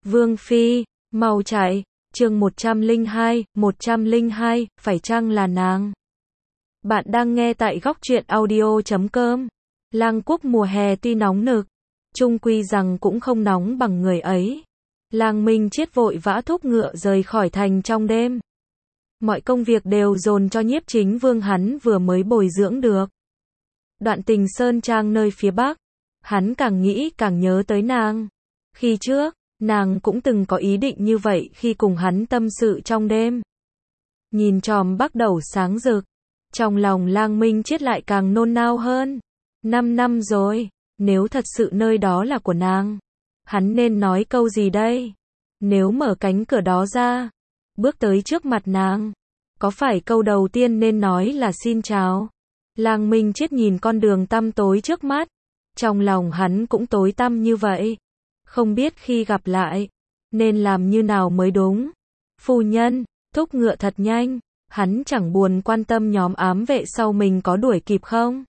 Vương Phi, mau chạy, chương 102, phải chăng là nàng? Bạn đang nghe tại góc truyện audio.com. Lang Quốc mùa hè tuy nóng nực, chung quy rằng cũng không nóng bằng người ấy. Lang Minh Chiết vội vã thúc ngựa rời khỏi thành trong đêm. Mọi công việc đều dồn cho Nhiếp Chính Vương hắn vừa mới bồi dưỡng được. Đoạn Tình Sơn Trang nơi phía Bắc, hắn càng nghĩ càng nhớ tới nàng. Khi trước, nàng cũng từng có ý định như vậy khi cùng hắn tâm sự trong đêm. Nhìn chòm Bắc đầu sáng rực, trong lòng Lang Minh Chiết lại càng nôn nao hơn. 5 năm rồi, nếu thật sự nơi đó là của nàng, hắn nên nói câu gì đây? Nếu mở cánh cửa đó ra, bước tới trước mặt nàng, có phải câu đầu tiên nên nói là xin chào? Lang Minh Chiết nhìn con đường tăm tối trước mắt, trong lòng hắn cũng tối tăm như vậy. Không biết khi gặp lại, nên làm như nào mới đúng. Phu nhân, thúc ngựa thật nhanh, hắn chẳng buồn quan tâm nhóm ám vệ sau mình có đuổi kịp không.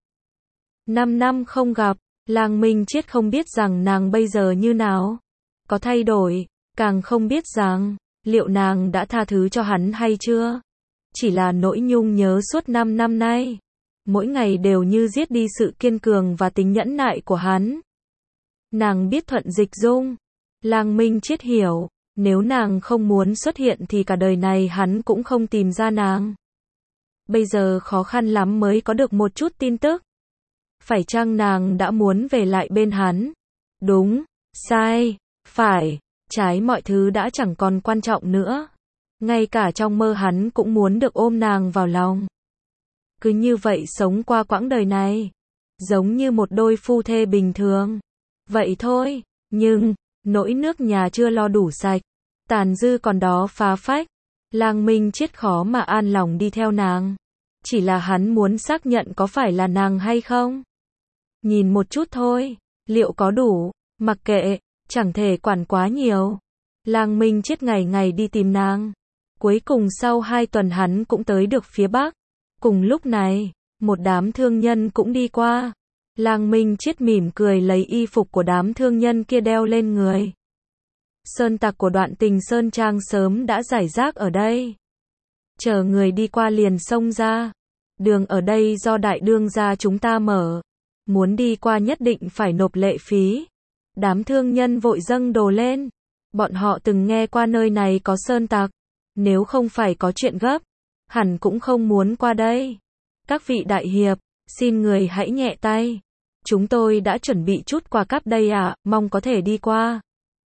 5 năm không gặp, Lang Minh Chiết không biết rằng nàng bây giờ như nào, có thay đổi, càng không biết rằng, liệu nàng đã tha thứ cho hắn hay chưa. Chỉ là nỗi nhung nhớ suốt 5 năm nay, mỗi ngày đều như giết đi sự kiên cường và tính nhẫn nại của hắn. Nàng biết thuận dịch dung. Lang Minh Chiết hiểu, nếu nàng không muốn xuất hiện thì cả đời này hắn cũng không tìm ra nàng. Bây giờ khó khăn lắm mới có được một chút tin tức. Phải chăng nàng đã muốn về lại bên hắn? Đúng, sai, phải, trái mọi thứ đã chẳng còn quan trọng nữa. Ngay cả trong mơ hắn cũng muốn được ôm nàng vào lòng. Cứ như vậy sống qua quãng đời này, giống như một đôi phu thê bình thường. Vậy thôi, nhưng, nỗi nước nhà chưa lo đủ sạch, tàn dư còn đó phá phách. Lang Minh Chiết khó mà an lòng đi theo nàng. Chỉ là hắn muốn xác nhận có phải là nàng hay không. Nhìn một chút thôi, liệu có đủ, mặc kệ, chẳng thể quản quá nhiều. Lang Minh Chiết ngày ngày đi tìm nàng. Cuối cùng sau 2 tuần hắn cũng tới được phía Bắc. Cùng lúc này, một đám thương nhân cũng đi qua. Lang Minh Chiết mỉm cười lấy y phục của đám thương nhân kia đeo lên người. Sơn tặc của Đoạn Tình Sơn Trang sớm đã rải rác ở đây. Chờ người đi qua liền xông ra. Đường ở đây do đại đương gia chúng ta mở. Muốn đi qua nhất định phải nộp lệ phí. Đám thương nhân vội dâng đồ lên. Bọn họ từng nghe qua nơi này có sơn tặc. Nếu không phải có chuyện gấp, hẳn cũng không muốn qua đây. Các vị đại hiệp, xin người hãy nhẹ tay. Chúng tôi đã chuẩn bị chút quà cáp đây ạ, mong có thể đi qua.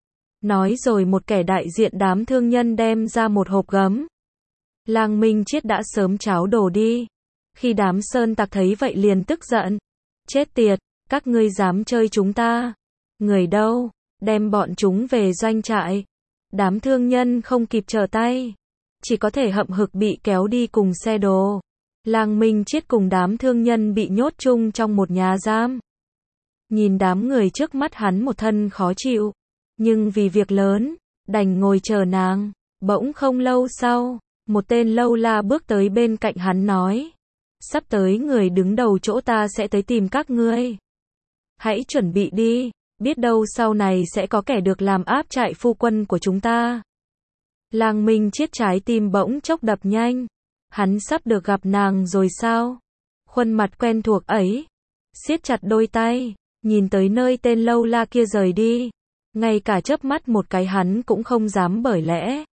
Nói rồi một kẻ đại diện đám thương nhân đem ra một hộp gấm. Lang Minh Chiết đã sớm tráo đồ đi. Khi đám sơn tặc thấy vậy liền tức giận. Chết tiệt, các ngươi dám chơi chúng ta. Người đâu, đem bọn chúng về doanh trại. Đám thương nhân không kịp trở tay, chỉ có thể hậm hực bị kéo đi cùng xe đồ. Lang Minh Chiết cùng đám thương nhân bị nhốt chung trong một nhà giam. Nhìn đám người trước mắt hắn một thân khó chịu, nhưng vì việc lớn, đành ngồi chờ nàng. Bỗng không lâu sau, một tên lâu la bước tới bên cạnh hắn nói. Sắp tới người đứng đầu chỗ ta sẽ tới tìm các ngươi. Hãy chuẩn bị đi, biết đâu sau này sẽ có kẻ được làm áp trại phu quân của chúng ta. Lang Minh Chiết trái tim bỗng chốc đập nhanh. Hắn sắp được gặp nàng rồi sao? Khuôn mặt quen thuộc ấy, siết chặt đôi tay, nhìn tới nơi tên lâu la kia rời đi. Ngay cả chớp mắt một cái hắn cũng không dám, bởi lẽ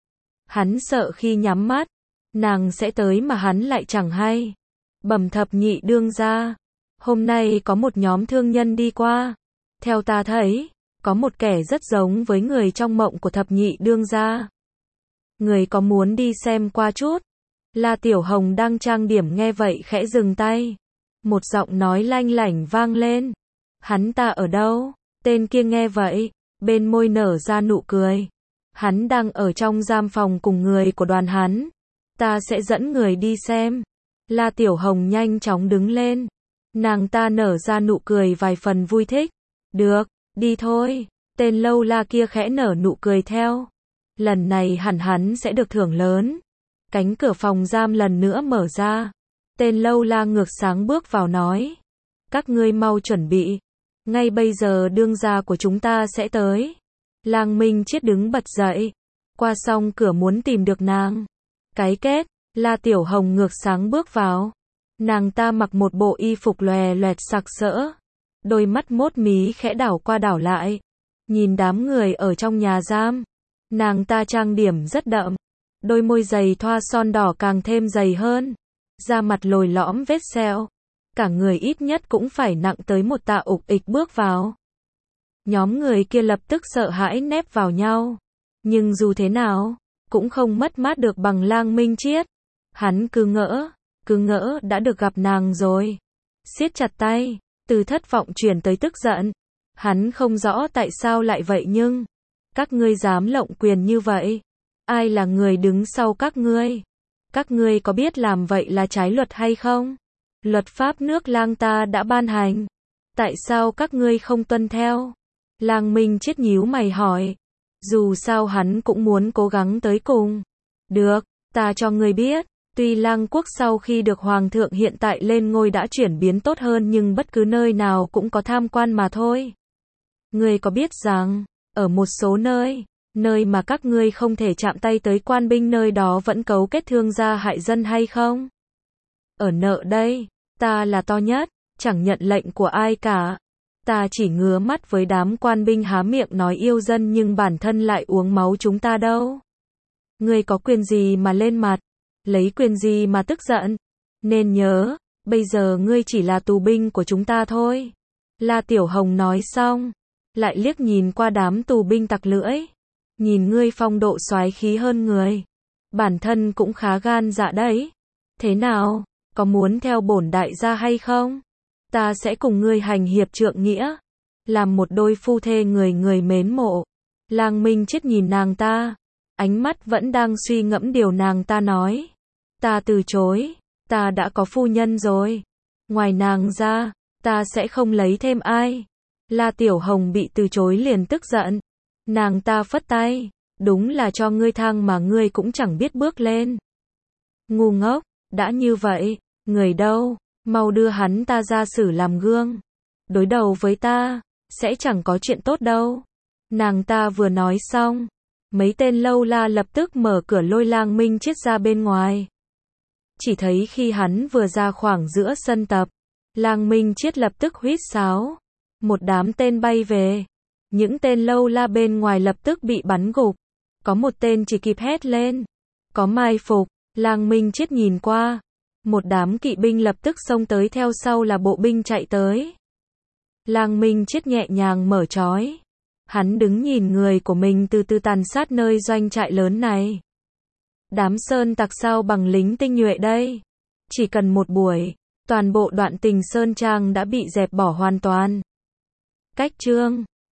hắn sợ khi nhắm mắt, nàng sẽ tới mà hắn lại chẳng hay. Bẩm thập nhị đương gia, hôm nay có một nhóm thương nhân đi qua. Theo ta thấy, có một kẻ rất giống với người trong mộng của thập nhị đương gia. Người có muốn đi xem qua chút? La Tiểu Hồng đang trang điểm nghe vậy khẽ dừng tay. Một giọng nói lanh lảnh vang lên. Hắn ta ở đâu? Tên kia nghe vậy, bên môi nở ra nụ cười. Hắn đang ở trong giam phòng cùng người của đoàn hắn. Ta sẽ dẫn người đi xem. La Tiểu Hồng nhanh chóng đứng lên. Nàng ta nở ra nụ cười vài phần vui thích. Được, đi thôi. Tên lâu la kia khẽ nở nụ cười theo. Lần này hẳn hắn sẽ được thưởng lớn. Cánh cửa phòng giam lần nữa mở ra. Tên lâu la ngược sáng bước vào nói. Các ngươi mau chuẩn bị. Ngay bây giờ đương gia của chúng ta sẽ tới. Lang Minh Chiết đứng bật dậy, qua xong cửa muốn tìm được nàng. Cái kết, La Tiểu Hồng ngược sáng bước vào. Nàng ta mặc một bộ y phục lòe loẹt sặc sỡ, đôi mắt mốt mí khẽ đảo qua đảo lại, nhìn đám người ở trong nhà giam. Nàng ta trang điểm rất đậm, đôi môi dày thoa son đỏ càng thêm dày hơn, da mặt lồi lõm vết sẹo, cả người ít nhất cũng phải nặng tới một tạ ục ịch bước vào. Nhóm người kia lập tức sợ hãi nép vào nhau, nhưng dù thế nào, cũng không mất mát được bằng Lang Minh Chiết. Hắn cứ ngỡ đã được gặp nàng rồi. Siết chặt tay, từ thất vọng chuyển tới tức giận. Hắn không rõ tại sao lại vậy nhưng, các ngươi dám lộng quyền như vậy. Ai là người đứng sau các ngươi? Các ngươi có biết làm vậy là trái luật hay không? Luật pháp nước Lang ta đã ban hành. Tại sao các ngươi không tuân theo? Lang Minh Chiết nhíu mày hỏi. Dù sao hắn cũng muốn cố gắng tới cùng. Được, ta cho ngươi biết. Tuy Lang quốc sau khi được Hoàng thượng hiện tại lên ngôi đã chuyển biến tốt hơn nhưng bất cứ nơi nào cũng có tham quan mà thôi. Ngươi có biết rằng, ở một số nơi mà các ngươi không thể chạm tay tới quan binh nơi đó vẫn cấu kết thương gia hại dân hay không? Ở nợ đây, ta là to nhất, chẳng nhận lệnh của ai cả. Ta chỉ ngứa mắt với đám quan binh há miệng nói yêu dân nhưng bản thân lại uống máu chúng ta đâu. Ngươi có quyền gì mà lên mặt? Lấy quyền gì mà tức giận? Nên nhớ, bây giờ ngươi chỉ là tù binh của chúng ta thôi. La Tiểu Hồng nói xong, lại liếc nhìn qua đám tù binh tặc lưỡi. Nhìn ngươi phong độ soái khí hơn người. Bản thân cũng khá gan dạ đấy. Thế nào, có muốn theo bổn đại gia hay không? Ta sẽ cùng ngươi hành hiệp trượng nghĩa. Làm một đôi phu thê người người mến mộ. Lang Minh Chiết nhìn nàng ta. Ánh mắt vẫn đang suy ngẫm điều nàng ta nói. Ta từ chối, ta đã có phu nhân rồi. Ngoài nàng ra, ta sẽ không lấy thêm ai. La Tiểu Hồng bị từ chối liền tức giận. Nàng ta phất tay, đúng là cho ngươi thang mà ngươi cũng chẳng biết bước lên. Ngu ngốc, đã như vậy, người đâu, mau đưa hắn ta ra xử làm gương. Đối đầu với ta, sẽ chẳng có chuyện tốt đâu. Nàng ta vừa nói xong, mấy tên lâu la lập tức mở cửa lôi Lang Minh Chiết ra bên ngoài. Chỉ thấy khi hắn vừa ra khoảng giữa sân tập, Lang Minh Chiết lập tức huýt sáo. Một đám tên bay về. Những tên lâu la bên ngoài lập tức bị bắn gục. Có một tên chỉ kịp hét lên. Có mai phục. Lang Minh Chiết nhìn qua. Một đám kỵ binh lập tức xông tới, theo sau là bộ binh chạy tới. Lang Minh Chiết nhẹ nhàng mở trói. Hắn đứng nhìn người của mình từ từ tàn sát nơi doanh trại lớn này. Đám sơn tặc sao bằng lính tinh nhuệ đây. Chỉ cần một buổi, toàn bộ Đoạn Tình Sơn Trang đã bị dẹp bỏ hoàn toàn. Cách chương